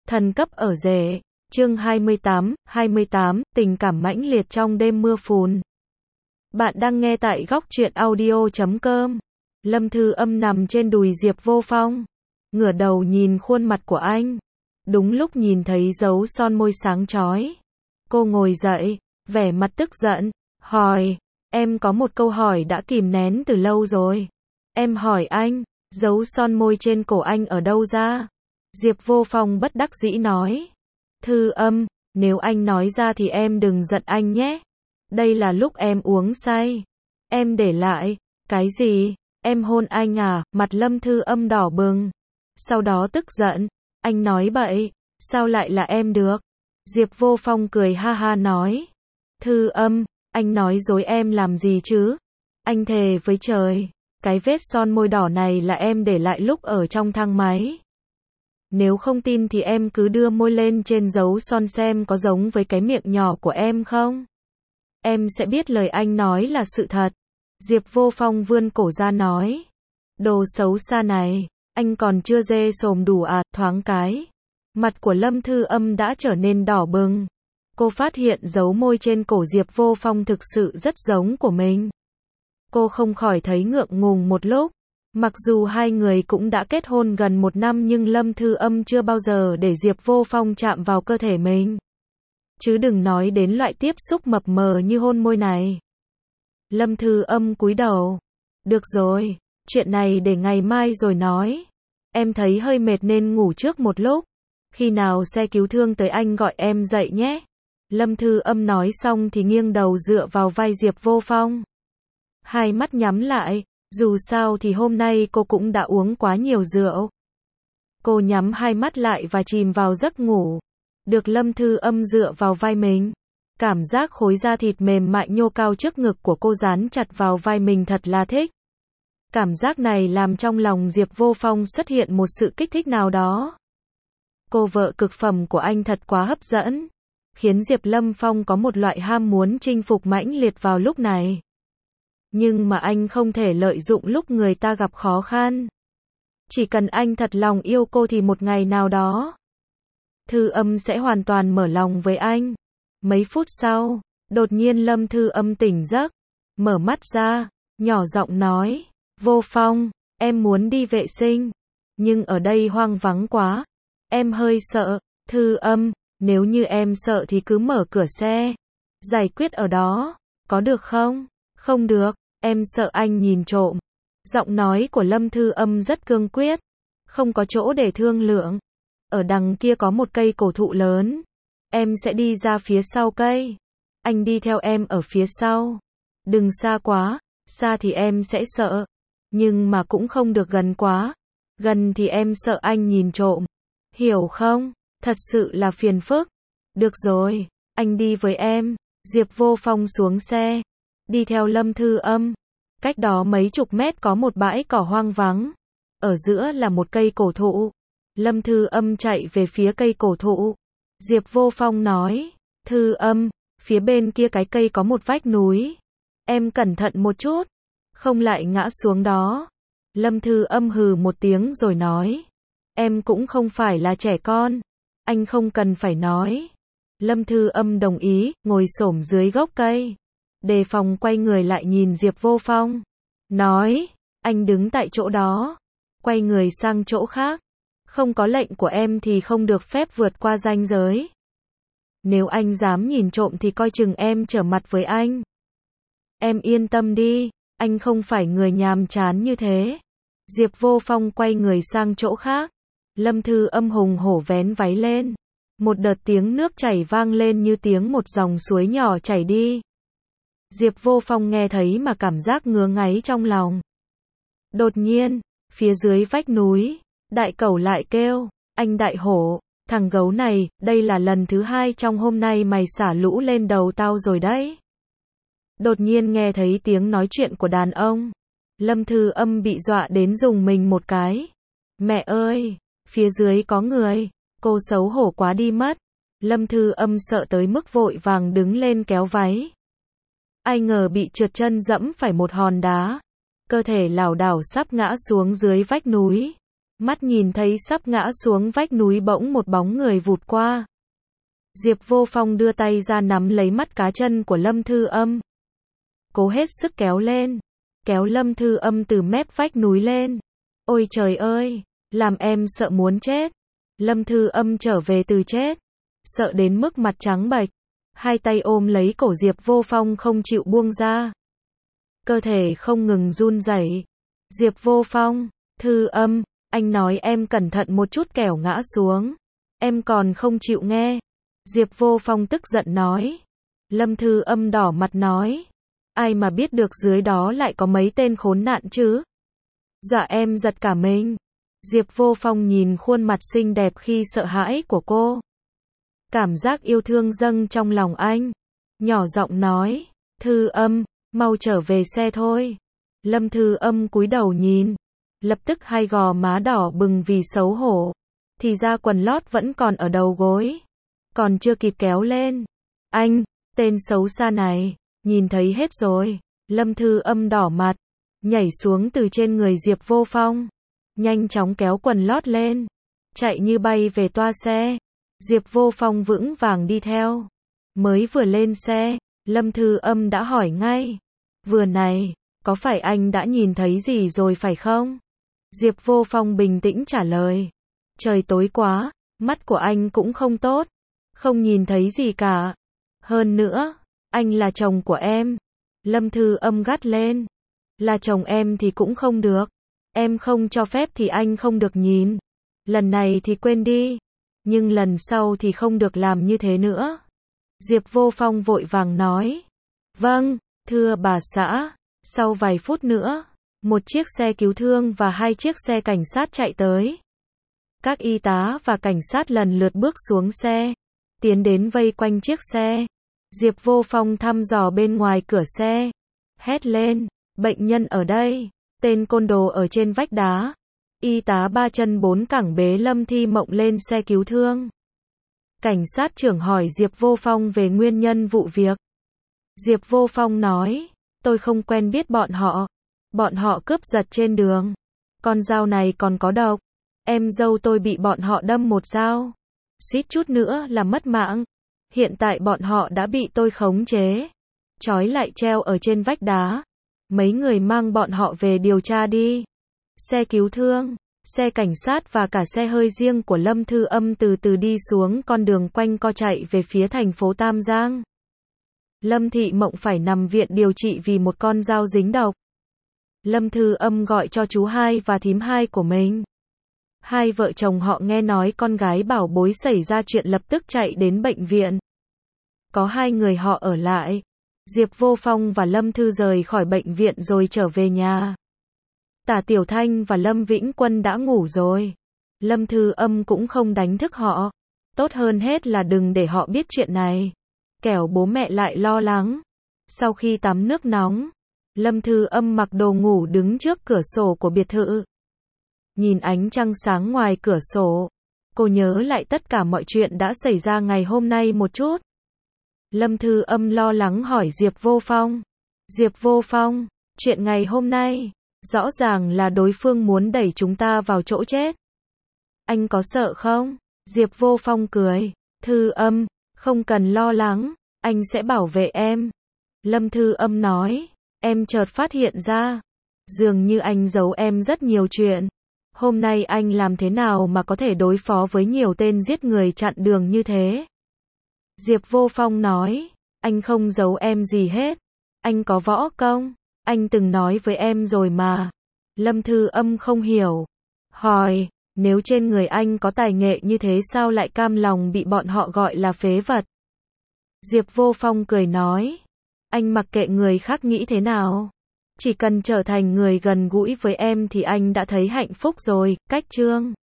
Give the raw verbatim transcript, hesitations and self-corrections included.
Thần cấp ở rể. Chương hai mươi tám, hai mươi tám, tình cảm mãnh liệt trong đêm mưa phùn. Bạn đang nghe tại góc truyện audio chấm com. Lâm Thư Âm nằm trên đùi Diệp Vô Phong, ngửa đầu nhìn khuôn mặt của anh. Đúng lúc nhìn thấy dấu son môi sáng chói, cô ngồi dậy, vẻ mặt tức giận, hỏi, em có một câu hỏi đã kìm nén từ lâu rồi. Em hỏi anh, dấu son môi trên cổ anh ở đâu ra? Diệp Vô Phong bất đắc dĩ nói, Thư Âm, nếu anh nói ra thì em đừng giận anh nhé. Đây là lúc em uống say. Em để lại. Cái gì? Em hôn anh à? Mặt Lâm Thư Âm đỏ bừng. Sau đó tức giận. Anh nói bậy. Sao lại là em được? Diệp Vô Phong cười ha ha nói. Thư Âm, anh nói dối em làm gì chứ? Anh thề với trời, cái vết son môi đỏ này là em để lại lúc ở trong thang máy. Nếu không tin thì em cứ đưa môi lên trên dấu son xem có giống với cái miệng nhỏ của em không? Em sẽ biết lời anh nói là sự thật. Diệp Vô Phong vươn cổ ra nói. Đồ xấu xa này, anh còn chưa dê sồm đủ à? Thoáng cái, mặt của Lâm Thư Âm đã trở nên đỏ bừng. Cô phát hiện dấu môi trên cổ Diệp Vô Phong thực sự rất giống của mình. Cô không khỏi thấy ngượng ngùng một lúc. Mặc dù hai người cũng đã kết hôn gần một năm nhưng Lâm Thư Âm chưa bao giờ để Diệp Vô Phong chạm vào cơ thể mình. Chứ đừng nói đến loại tiếp xúc mập mờ như hôn môi này. Lâm Thư Âm cúi đầu. Được rồi, chuyện này để ngày mai rồi nói. Em thấy hơi mệt nên ngủ trước một lúc. Khi nào xe cứu thương tới anh gọi em dậy nhé. Lâm Thư Âm nói xong thì nghiêng đầu dựa vào vai Diệp Vô Phong. Hai mắt nhắm lại. Dù sao thì hôm nay cô cũng đã uống quá nhiều rượu. Cô nhắm hai mắt lại và chìm vào giấc ngủ. Được Lâm Thư Âm dựa vào vai mình. Cảm giác khối da thịt mềm mại nhô cao trước ngực của cô dán chặt vào vai mình thật là thích. Cảm giác này làm trong lòng Diệp Vô Phong xuất hiện một sự kích thích nào đó. Cô vợ cực phẩm của anh thật quá hấp dẫn. Khiến Diệp Lâm Phong có một loại ham muốn chinh phục mãnh liệt vào lúc này. Nhưng mà anh không thể lợi dụng lúc người ta gặp khó khăn. Chỉ cần anh thật lòng yêu cô thì một ngày nào đó, Thư Âm sẽ hoàn toàn mở lòng với anh. Mấy phút sau, đột nhiên Lâm Thư Âm tỉnh giấc, mở mắt ra, nhỏ giọng nói, Vô Phong, em muốn đi vệ sinh, nhưng ở đây hoang vắng quá, em hơi sợ. Thư Âm, nếu như em sợ thì cứ mở cửa xe, giải quyết ở đó, có được không? Không được, em sợ anh nhìn trộm. Giọng nói của Lâm Thư Âm rất cương quyết, không có chỗ để thương lượng. Ở đằng kia có một cây cổ thụ lớn, em sẽ đi ra phía sau cây. Anh đi theo em ở phía sau. Đừng xa quá, xa thì em sẽ sợ, nhưng mà cũng không được gần quá. Gần thì em sợ anh nhìn trộm. Hiểu không? Thật sự là phiền phức. Được rồi, anh đi với em. Diệp Vô Phong xuống xe, đi theo Lâm Thư Âm. Cách đó mấy chục mét có một bãi cỏ hoang vắng. Ở giữa là một cây cổ thụ. Lâm Thư Âm chạy về phía cây cổ thụ. Diệp Vô Phong nói, Thư Âm, phía bên kia cái cây có một vách núi. Em cẩn thận một chút, không lại ngã xuống đó. Lâm Thư Âm hừ một tiếng rồi nói, em cũng không phải là trẻ con. Anh không cần phải nói. Lâm Thư Âm đồng ý, ngồi xổm dưới gốc cây. Đề phòng quay người lại nhìn Diệp Vô Phong. Nói, anh đứng tại chỗ đó. Quay người sang chỗ khác. Không có lệnh của em thì không được phép vượt qua ranh giới. Nếu anh dám nhìn trộm thì coi chừng em trở mặt với anh. Em yên tâm đi, anh không phải người nhàm chán như thế. Diệp Vô Phong quay người sang chỗ khác. Lâm Thư Âm hùng hổ vén váy lên. Một đợt tiếng nước chảy vang lên như tiếng một dòng suối nhỏ chảy đi. Diệp Vô Phong nghe thấy mà cảm giác ngứa ngáy trong lòng. Đột nhiên, phía dưới vách núi, đại cẩu lại kêu, anh đại hổ, thằng gấu này, đây là lần thứ hai trong hôm nay mày xả lũ lên đầu tao rồi đấy. Đột nhiên nghe thấy tiếng nói chuyện của đàn ông. Lâm Thư Âm bị dọa đến dùng mình một cái. Mẹ ơi, phía dưới có người, cô xấu hổ quá đi mất. Lâm Thư Âm sợ tới mức vội vàng đứng lên kéo váy. Ai ngờ bị trượt chân dẫm phải một hòn đá. Cơ thể lảo đảo sắp ngã xuống dưới vách núi. Mắt nhìn thấy sắp ngã xuống vách núi bỗng một bóng người vụt qua. Diệp Vô Phong đưa tay ra nắm lấy mắt cá chân của Lâm Thư Âm. Cố hết sức kéo lên. Kéo Lâm Thư Âm từ mép vách núi lên. Ôi trời ơi, làm em sợ muốn chết. Lâm Thư Âm trở về từ chết. Sợ đến mức mặt trắng bệch. Hai tay ôm lấy cổ Diệp Vô Phong không chịu buông ra. Cơ thể không ngừng run rẩy. Diệp Vô Phong, Thư Âm, anh nói em cẩn thận một chút kẻo ngã xuống. Em còn không chịu nghe. Diệp Vô Phong tức giận nói. Lâm Thư Âm đỏ mặt nói. Ai mà biết được dưới đó lại có mấy tên khốn nạn chứ. Dọa em giật cả mình. Diệp Vô Phong nhìn khuôn mặt xinh đẹp khi sợ hãi của cô. Cảm giác yêu thương dâng trong lòng anh. Nhỏ giọng nói. Thư Âm, mau trở về xe thôi. Lâm Thư Âm cúi đầu nhìn. Lập tức hai gò má đỏ bừng vì xấu hổ. Thì ra quần lót vẫn còn ở đầu gối. Còn chưa kịp kéo lên. Anh, tên xấu xa này, nhìn thấy hết rồi. Lâm Thư Âm đỏ mặt. Nhảy xuống từ trên người Diệp Vô Phong. Nhanh chóng kéo quần lót lên. Chạy như bay về toa xe. Diệp Vô Phong vững vàng đi theo. Mới vừa lên xe, Lâm Thư Âm đã hỏi ngay. Vừa này, có phải anh đã nhìn thấy gì rồi phải không? Diệp Vô Phong bình tĩnh trả lời. Trời tối quá, mắt của anh cũng không tốt. Không nhìn thấy gì cả. Hơn nữa, anh là chồng của em. Lâm Thư Âm gắt lên. Là chồng em thì cũng không được. Em không cho phép thì anh không được nhìn. Lần này thì quên đi. Nhưng lần sau thì không được làm như thế nữa. Diệp Vô Phong vội vàng nói. Vâng, thưa bà xã. Sau vài phút nữa, một chiếc xe cứu thương và hai chiếc xe cảnh sát chạy tới. Các y tá và cảnh sát lần lượt bước xuống xe. Tiến đến vây quanh chiếc xe. Diệp Vô Phong thăm dò bên ngoài cửa xe. Hét lên. Bệnh nhân ở đây. Tên côn đồ ở trên vách đá. Y tá ba chân bốn cẳng bế Lâm Thi Mộng lên xe cứu thương. Cảnh sát trưởng hỏi Diệp Vô Phong về nguyên nhân vụ việc. Diệp Vô Phong nói. Tôi không quen biết bọn họ. Bọn họ cướp giật trên đường. Con dao này còn có độc. Em dâu tôi bị bọn họ đâm một dao. Suýt chút nữa là mất mạng. Hiện tại bọn họ đã bị tôi khống chế. Trói lại treo ở trên vách đá. Mấy người mang bọn họ về điều tra đi. Xe cứu thương, xe cảnh sát và cả xe hơi riêng của Lâm Thư Âm từ từ đi xuống con đường quanh co chạy về phía thành phố Tam Giang. Lâm Thị Mộng phải nằm viện điều trị vì một con dao dính độc. Lâm Thư Âm gọi cho chú hai và thím hai của mình. Hai vợ chồng họ nghe nói con gái bảo bối xảy ra chuyện lập tức chạy đến bệnh viện. Có hai người họ ở lại. Diệp Vô Phong và Lâm Thư rời khỏi bệnh viện rồi trở về nhà. Tả Tiểu Thanh và Lâm Vĩnh Quân đã ngủ rồi. Lâm Thư Âm cũng không đánh thức họ. Tốt hơn hết là đừng để họ biết chuyện này. Kẻo bố mẹ lại lo lắng. Sau khi tắm nước nóng, Lâm Thư Âm mặc đồ ngủ đứng trước cửa sổ của biệt thự. Nhìn ánh trăng sáng ngoài cửa sổ. Cô nhớ lại tất cả mọi chuyện đã xảy ra ngày hôm nay một chút. Lâm Thư Âm lo lắng hỏi Diệp Vô Phong. Diệp Vô Phong, chuyện ngày hôm nay, rõ ràng là đối phương muốn đẩy chúng ta vào chỗ chết. Anh có sợ không? Diệp Vô Phong cười. Thư Âm, không cần lo lắng, anh sẽ bảo vệ em. Lâm Thư Âm nói. Em chợt phát hiện ra. Dường như anh giấu em rất nhiều chuyện. Hôm nay anh làm thế nào mà có thể đối phó với nhiều tên giết người chặn đường như thế? Diệp Vô Phong nói. Anh không giấu em gì hết. Anh có võ công. Anh từng nói với em rồi mà. Lâm Thư Âm không hiểu. Hỏi, nếu trên người anh có tài nghệ như thế sao lại cam lòng bị bọn họ gọi là phế vật? Diệp Vô Phong cười nói. Anh mặc kệ người khác nghĩ thế nào. Chỉ cần trở thành người gần gũi với em thì anh đã thấy hạnh phúc rồi. Cách chương